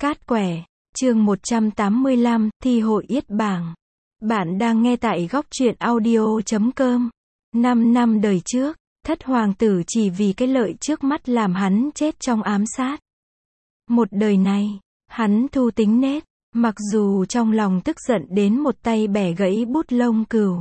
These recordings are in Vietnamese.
Cát quẻ, chương 185, thi hội yết bảng. Bạn đang nghe tại góc truyện audio.com. 5 năm đời trước, thất hoàng tử chỉ vì cái lợi trước mắt làm hắn chết trong ám sát. Một đời này, hắn thu tính nết, mặc dù trong lòng tức giận đến một tay bẻ gãy bút lông cừu.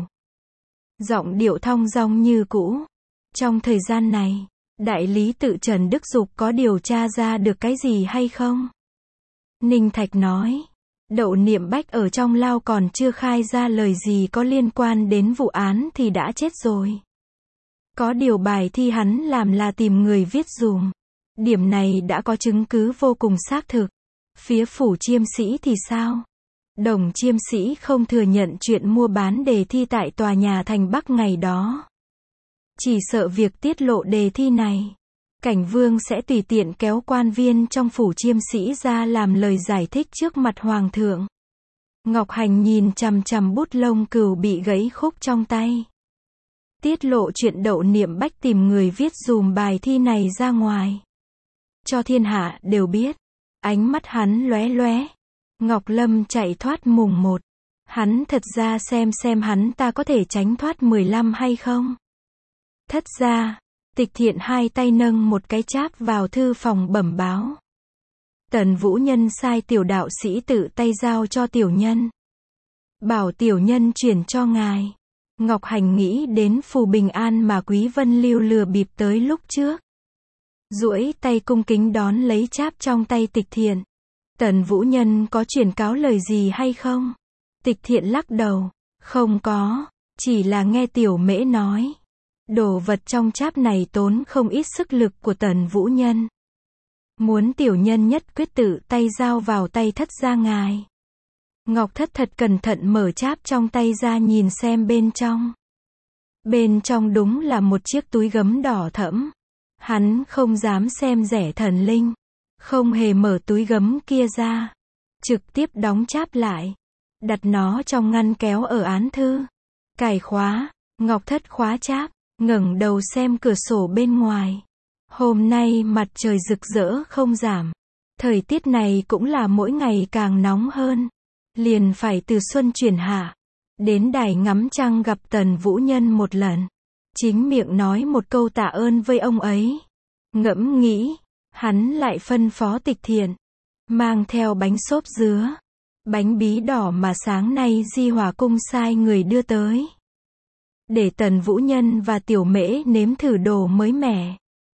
Giọng điệu thong dong như cũ. Trong thời gian này, đại lý tự Trần Đức Dục có điều tra ra được cái gì hay không? Ninh Thạch nói, Đậu Niệm Bách ở trong lao còn chưa khai ra lời gì có liên quan đến vụ án thì đã chết rồi. Có điều bài thi hắn làm là tìm người viết dùm. Điểm này đã có chứng cứ vô cùng xác thực. Phía phủ Chiêm Sĩ thì sao? Đồng Chiêm Sĩ không thừa nhận chuyện mua bán đề thi tại tòa nhà thành Bắc ngày đó. Chỉ sợ việc tiết lộ đề thi này, Cảnh Vương sẽ tùy tiện kéo quan viên trong phủ Chiêm Sĩ ra làm lời giải thích trước mặt hoàng thượng. Ngọc Hành nhìn chằm chằm bút lông cừu bị gãy khúc trong tay. Tiết lộ chuyện Đậu Niệm Bách tìm người viết dùm bài thi này ra ngoài, cho thiên hạ đều biết. Ánh mắt hắn lóe lóe. Ngọc Lâm chạy thoát mùng 1. Hắn thật ra xem hắn ta có thể tránh thoát 15 hay không. Thất ra, Tịch Thiện hai tay nâng một cái cháp vào thư phòng bẩm báo. Tần Vũ Nhân sai tiểu đạo sĩ tự tay giao cho tiểu nhân. Bảo tiểu nhân chuyển cho ngài. Ngọc Hành nghĩ đến phù bình an mà Quý Vân Lưu lừa bịp tới lúc trước. Duỗi tay cung kính đón lấy cháp trong tay Tịch Thiện. Tần Vũ Nhân có truyền cáo lời gì hay không? Tịch Thiện lắc đầu. Không có, chỉ là nghe tiểu mễ nói. Đồ vật trong cháp này tốn không ít sức lực của Tần Vũ Nhân. Muốn tiểu nhân nhất quyết tự tay giao vào tay thất gia ngài. Ngọc Thất thật cẩn thận mở cháp trong tay ra nhìn xem bên trong. Bên trong đúng là một chiếc túi gấm đỏ thẫm. Hắn không dám xem rẻ thần linh. Không hề mở túi gấm kia ra. Trực tiếp đóng cháp lại. Đặt nó trong ngăn kéo ở án thư. Cài khóa. Ngọc Thất khóa cháp. Ngẩng đầu xem cửa sổ bên ngoài. Hôm nay mặt trời rực rỡ không giảm. Thời tiết này cũng là mỗi ngày càng nóng hơn. Liền phải từ xuân chuyển hạ. Đến đài ngắm trăng gặp Tần Vũ Nhân một lần. Chính miệng nói một câu tạ ơn với ông ấy. Ngẫm nghĩ, hắn lại phân phó Tịch Thiện. Mang theo bánh xốp dứa. Bánh bí đỏ mà sáng nay Di Hòa Cung sai người đưa tới. Để Tần Vũ Nhân và tiểu mễ nếm thử đồ mới mẻ.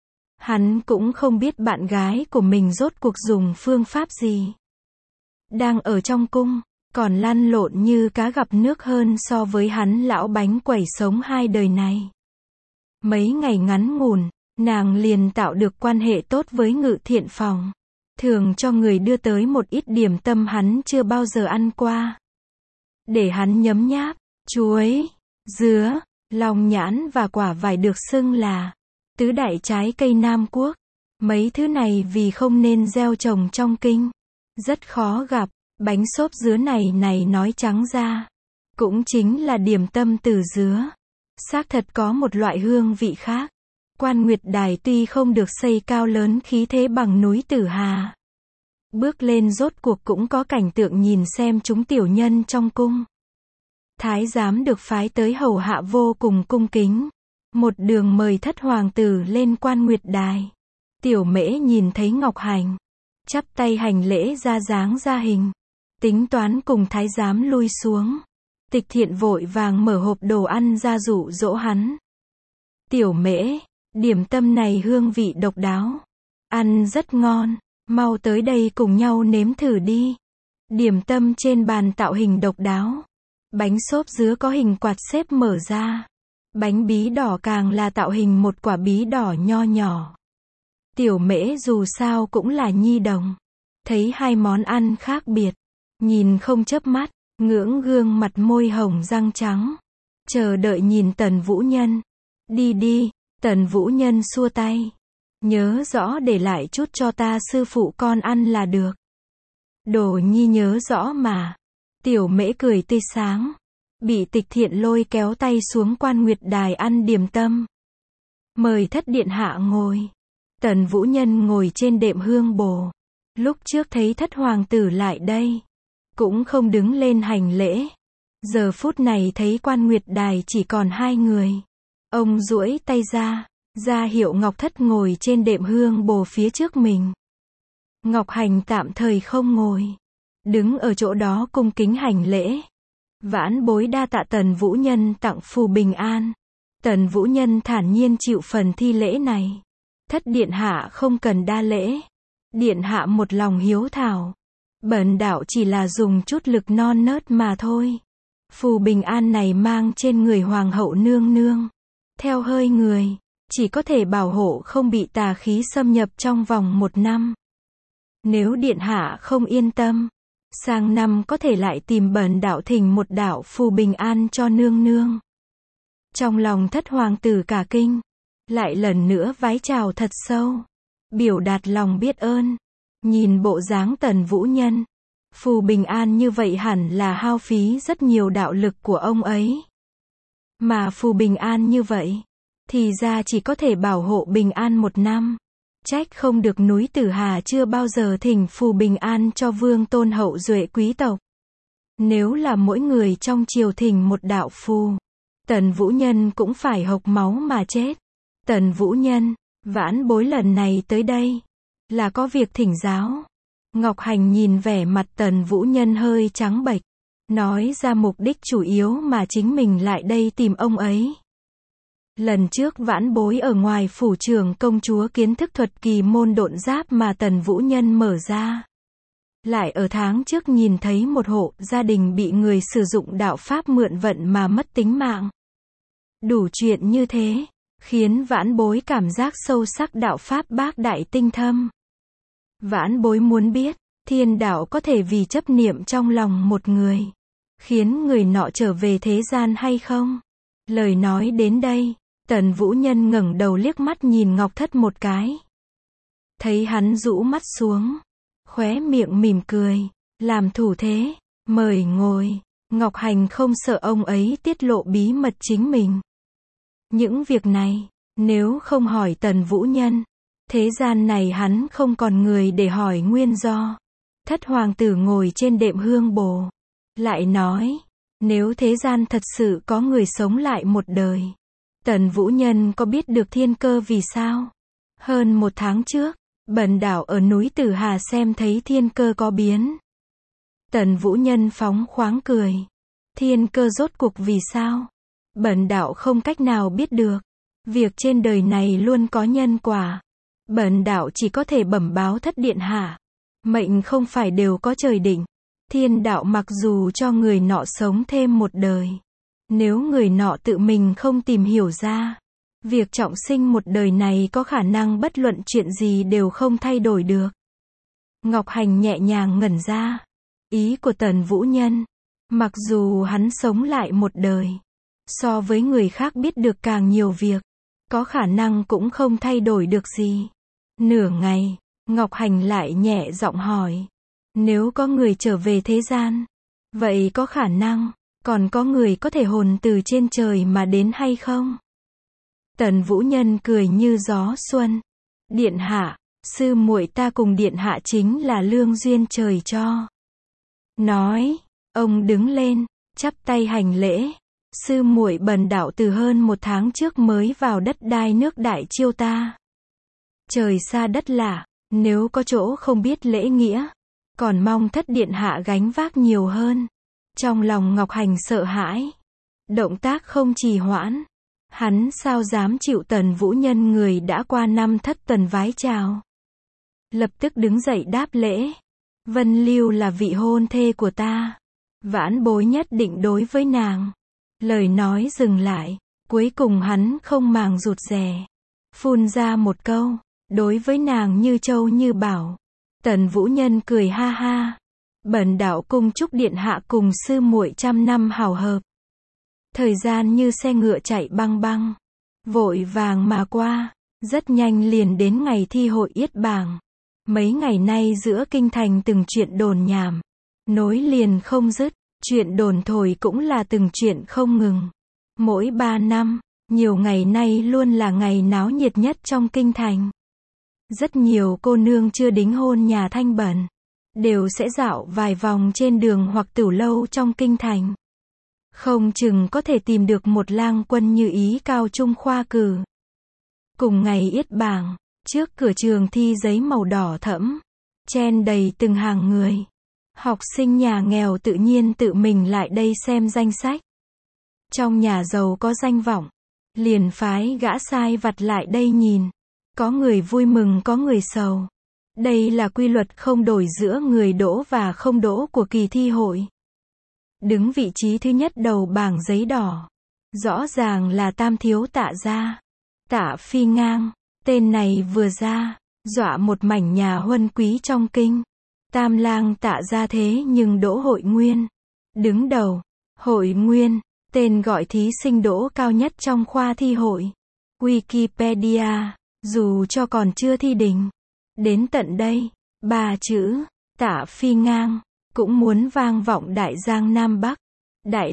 Hắn cũng không biết bạn gái của mình rốt cuộc dùng phương pháp gì. Đang ở trong cung, còn lăn lộn như cá gặp nước hơn so với hắn lão bánh quẩy sống hai đời này. Mấy ngày ngắn ngủn, nàng liền tạo được quan hệ tốt với Ngự Thiện Phòng. Thường cho người đưa tới một ít điểm tâm hắn chưa bao giờ ăn qua. Để hắn nhấm nháp, chuối, dứa, long nhãn và quả vải được xưng là tứ đại trái cây Nam Quốc. Mấy thứ này vì không nên gieo trồng trong kinh, rất khó gặp. Bánh xốp dứa này nói trắng ra, cũng chính là điểm tâm từ dứa. Xác thật có một loại hương vị khác. Quan Nguyệt Đài tuy không được xây cao lớn khí thế bằng núi Tử Hà. Bước lên rốt cuộc cũng có cảnh tượng nhìn xem chúng tiểu nhân trong cung. Thái giám được phái tới hầu hạ vô cùng cung kính. Một đường mời thất hoàng tử lên Quan Nguyệt Đài. Tiểu mễ nhìn thấy Ngọc Hành, chắp tay hành lễ ra dáng ra hình. Tính toán cùng thái giám lui xuống. Tịch Thiện vội vàng mở hộp đồ ăn ra dụ dỗ hắn. Tiểu mễ, điểm tâm này hương vị độc đáo. Ăn rất ngon, mau tới đây cùng nhau nếm thử đi. Điểm tâm trên bàn tạo hình độc đáo. Bánh xốp dứa có hình quạt xếp mở ra. Bánh bí đỏ càng là tạo hình một quả bí đỏ nho nhỏ. Tiểu mễ dù sao cũng là nhi đồng. Thấy hai món ăn khác biệt. Nhìn không chớp mắt, ngưỡng gương mặt môi hồng răng trắng. Chờ đợi nhìn Tần Vũ Nhân. Đi đi, Tần Vũ Nhân xua tay. Nhớ rõ để lại chút cho ta sư phụ con ăn là được. Đồ nhi nhớ rõ mà. Tiểu mễ cười tươi sáng. Bị Tịch Thiện lôi kéo tay xuống Quan Nguyệt Đài ăn điểm tâm. Mời thất điện hạ ngồi. Tần Vũ Nhân ngồi trên đệm hương bồ. Lúc trước thấy thất hoàng tử lại đây, cũng không đứng lên hành lễ. Giờ phút này thấy Quan Nguyệt Đài chỉ còn hai người. Ông duỗi tay ra hiệu Ngọc Thất ngồi trên đệm hương bồ phía trước mình. Ngọc Hành tạm thời không ngồi, đứng ở chỗ đó cung kính hành lễ. Vãn bối đa tạ Tần Vũ Nhân tặng phù bình an. Tần Vũ Nhân thản nhiên chịu phần thi lễ này. Thất điện hạ không cần đa lễ. Điện hạ một lòng hiếu thảo. Bần đạo chỉ là dùng chút lực non nớt mà thôi. Phù bình an này mang trên người hoàng hậu nương nương. Theo hơi người, chỉ có thể bảo hộ không bị tà khí xâm nhập trong vòng 1 năm. Nếu điện hạ không yên tâm, sang năm có thể lại tìm bần đạo thỉnh một đạo phù bình an cho nương nương. Trong lòng thất hoàng tử cả kinh, lại lần nữa vái chào thật sâu, biểu đạt lòng biết ơn. Nhìn bộ dáng Tần Vũ Nhân, phù bình an như vậy hẳn là hao phí rất nhiều đạo lực của ông ấy. Mà phù bình an như vậy, thì ra chỉ có thể bảo hộ bình an 1 năm. Trách không được núi Tử Hà chưa bao giờ thỉnh phù bình an cho vương tôn hậu duệ quý tộc. Nếu là mỗi người trong triều thỉnh một đạo phù, Tần Vũ Nhân cũng phải hộc máu mà chết. Tần Vũ Nhân, vãn bối lần này tới đây, là có việc thỉnh giáo. Ngọc Hành nhìn vẻ mặt Tần Vũ Nhân hơi trắng bệch, nói ra mục đích chủ yếu mà chính mình lại đây tìm ông ấy. Lần trước vãn bối ở ngoài phủ trưởng công chúa kiến thức thuật kỳ môn độn giáp mà Tần Vũ Nhân mở ra. Lại ở tháng trước nhìn thấy một hộ gia đình bị người sử dụng đạo pháp mượn vận mà mất tính mạng. Đủ chuyện như thế, khiến vãn bối cảm giác sâu sắc đạo pháp bác đại tinh thâm. Vãn bối muốn biết, thiên đạo có thể vì chấp niệm trong lòng một người, khiến người nọ trở về thế gian hay không? Lời nói đến đây, Tần Vũ Nhân ngẩng đầu liếc mắt nhìn Ngọc Thất một cái. Thấy hắn rũ mắt xuống, khóe miệng mỉm cười, làm thủ thế, mời ngồi. Ngọc Hành không sợ ông ấy tiết lộ bí mật chính mình. Những việc này, nếu không hỏi Tần Vũ Nhân, thế gian này hắn không còn người để hỏi nguyên do. Thất hoàng tử ngồi trên đệm hương bồ, lại nói, nếu thế gian thật sự có người sống lại một đời, Tần Vũ Nhân có biết được thiên cơ vì sao? Hơn 1 tháng trước, bần đạo ở núi Tử Hà xem thấy thiên cơ có biến. Tần Vũ Nhân phóng khoáng cười. Thiên cơ rốt cuộc vì sao? Bần đạo không cách nào biết được. Việc trên đời này luôn có nhân quả. Bần đạo chỉ có thể bẩm báo thất điện hạ. Mệnh không phải đều có trời định. Thiên đạo mặc dù cho người nọ sống thêm một đời, nếu người nọ tự mình không tìm hiểu ra, việc trọng sinh một đời này có khả năng bất luận chuyện gì đều không thay đổi được. Ngọc Hành nhẹ nhàng ngẩn ra. Ý của Tần Vũ Nhân, mặc dù hắn sống lại một đời, so với người khác biết được càng nhiều việc, có khả năng cũng không thay đổi được gì. Nửa ngày, Ngọc Hành lại nhẹ giọng hỏi. Nếu có người trở về thế gian, vậy có khả năng, còn có người có thể hồn từ trên trời mà đến hay không? Tần Vũ Nhân cười như gió xuân. Điện hạ, sư muội ta cùng điện hạ chính là lương duyên trời cho. Nói, ông đứng lên, chắp tay hành lễ. Sư muội bần đạo từ hơn 1 tháng trước mới vào đất đai nước Đại Chiêu ta. Trời xa đất lạ, nếu có chỗ không biết lễ nghĩa, còn mong thất điện hạ gánh vác nhiều hơn. Trong lòng Ngọc Hành sợ hãi, động tác không trì hoãn. Hắn sao dám chịu Tần Vũ Nhân người đã qua năm thất tuần vái chào. Lập tức đứng dậy đáp lễ. Vân Lưu là vị hôn thê của ta. Vãn bối nhất định đối với nàng. Lời nói dừng lại, cuối cùng hắn không màng rụt rè, phun ra một câu, đối với nàng như châu như bảo. Tần Vũ Nhân cười ha ha. Bần đạo cung chúc điện hạ cùng sư muội trăm năm hảo hợp. Thời gian như xe ngựa chạy băng băng, vội vàng mà qua, rất nhanh liền đến ngày thi hội yết bảng. Mấy ngày nay giữa kinh thành từng chuyện đồn nhảm, nối liền không dứt, chuyện đồn thổi cũng là từng chuyện không ngừng. Mỗi 3 năm, nhiều ngày nay luôn là ngày náo nhiệt nhất trong kinh thành. Rất nhiều cô nương chưa đính hôn nhà thanh bẩn, đều sẽ dạo vài vòng trên đường hoặc tửu lâu trong kinh thành. Không chừng có thể tìm được một lang quân như ý cao trung khoa cử. Cùng ngày yết bảng, trước cửa trường thi giấy màu đỏ thẫm, chen đầy từng hàng người. Học sinh nhà nghèo tự nhiên tự mình lại đây xem danh sách. Trong nhà giàu có danh vọng, liền phái gã sai vặt lại đây nhìn. Có người vui mừng có người sầu. Đây là quy luật không đổi giữa người đỗ và không đỗ của kỳ thi hội. Đứng vị trí thứ nhất đầu bảng giấy đỏ, rõ ràng là Tam thiếu Tạ gia. Tạ Phi Ngang, tên này vừa ra, dọa một mảnh nhà huân quý trong kinh. Tam lang Tạ gia thế nhưng đỗ Hội Nguyên. Đứng đầu, Hội Nguyên, tên gọi thí sinh đỗ cao nhất trong khoa thi hội. Wikipedia, dù cho còn chưa thi đình. Đến tận đây, 3 chữ, Tạ Phi Ngang, cũng muốn vang vọng đại giang Nam Bắc. Đại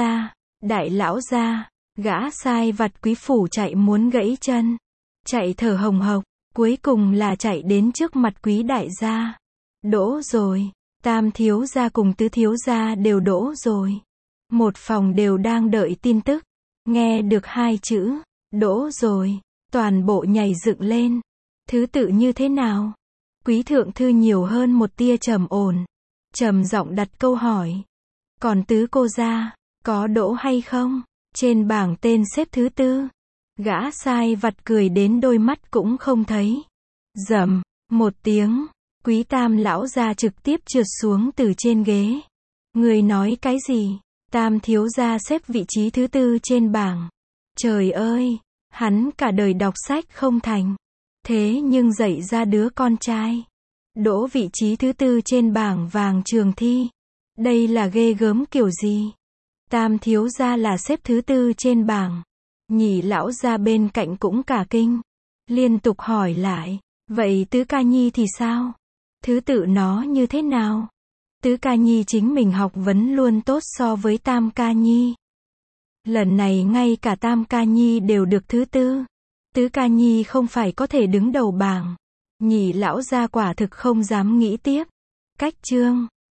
lão gia, gã sai vặt quý phủ chạy muốn gãy chân. Chạy thở hồng hộc, cuối cùng là chạy đến trước mặt quý đại gia. Đỗ rồi, Tam thiếu gia cùng Tứ thiếu gia đều đỗ rồi. Một phòng đều đang đợi tin tức. Nghe được 2 chữ, đỗ rồi, toàn bộ nhảy dựng lên. Thứ tự như thế nào? Quý thượng thư nhiều hơn một tia trầm ổn, trầm giọng đặt câu hỏi. Còn Tứ cô gia, có đỗ hay không? Trên bảng tên xếp thứ tư. Gã sai vặt cười đến đôi mắt cũng không thấy. Rầm, một tiếng, quý Tam lão gia trực tiếp trượt xuống từ trên ghế. Người nói cái gì? Tam thiếu gia xếp vị trí thứ tư trên bảng. Trời ơi, hắn cả đời đọc sách không thành. Thế nhưng dạy ra đứa con trai. Đỗ vị trí thứ tư trên bảng vàng trường thi. Đây là ghê gớm kiểu gì? Tam thiếu gia là xếp thứ tư trên bảng. Nhị lão gia bên cạnh cũng cả kinh. Liên tục hỏi lại. Vậy Tứ ca nhi thì sao? Thứ tự nó như thế nào? Tứ ca nhi chính mình học vấn luôn tốt so với Tam ca nhi. Lần này ngay cả Tam ca nhi đều được thứ tư. Tứ ca nhi không phải có thể đứng đầu bảng. Nhị lão gia quả thực không dám nghĩ tiếp. Cách chương